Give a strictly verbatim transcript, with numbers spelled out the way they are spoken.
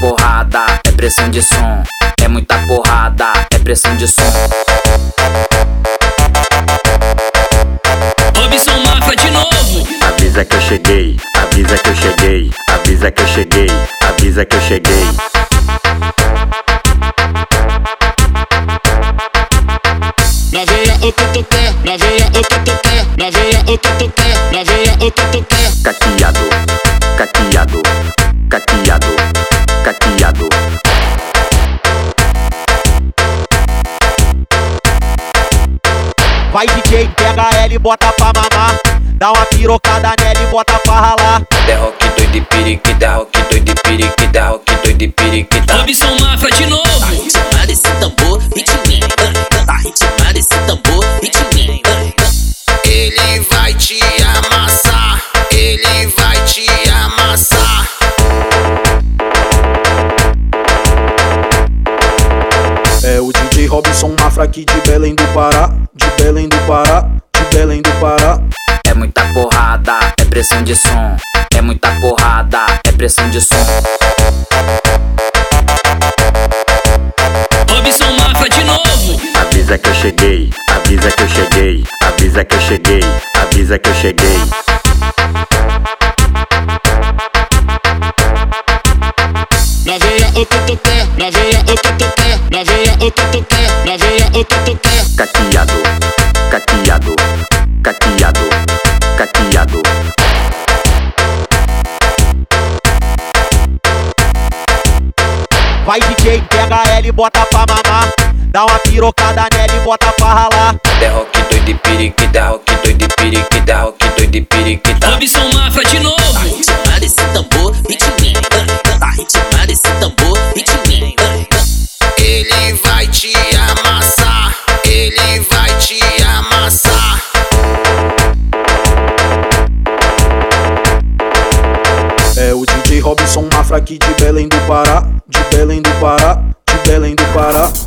porrada, é pressão de som. É muita porrada, é pressão de som. Robson Mafra de novo. Avisa que eu cheguei, avisa que eu cheguei, avisa que eu cheguei, avisa que eu cheguei. Na veia o que tu quer, na veia o que tu quer, na veia o que tu quer, na veia o que tu quer. Caqueado, caqueado, caqueado, caqueado. Vai D J, pega ela e bota pra mamar. Dá uma pirocada nela e bota pra ralar. É rock doido e periquita, rock doido e periquita, rock doido e periquita. Robson Mafra de novo. Tá ritmado esse tambor, ritminho. Tá ritmado esse tambor, ritminho. Ele vai te amassar, ele vai te amassar. É o D J Robson Mafra aqui de Belém do Pará, de Belém do Pará, de Belém do Pará. É muita porrada, é pressão de som. É muita porrada, é pressão de som. Robson Mafra de novo. Avisa que eu cheguei, avisa que eu cheguei, avisa que eu cheguei, avisa que eu cheguei. Na veia o que tu quer, na veia o que tu quer, na veia o que tu quer, na veia o que tu quer. Caqueado, caqueado, caqueado, caqueado. Vai D J, pega ela e bota pra mamar. Dá uma pirocada nela e bota pra ralar. É rock doido e periquita, rock doido e periquita, rock doido e periquita. Robson Mafra de novo. Tá ritmado esse tambor, ritminho. Tá ritmado esse tambor, ritminho. Ele vai te amassar, ele vai te amassar. É o D J Robson Mafra aqui de Belém do Pará, de Belém do Pará, de Belém do Pará.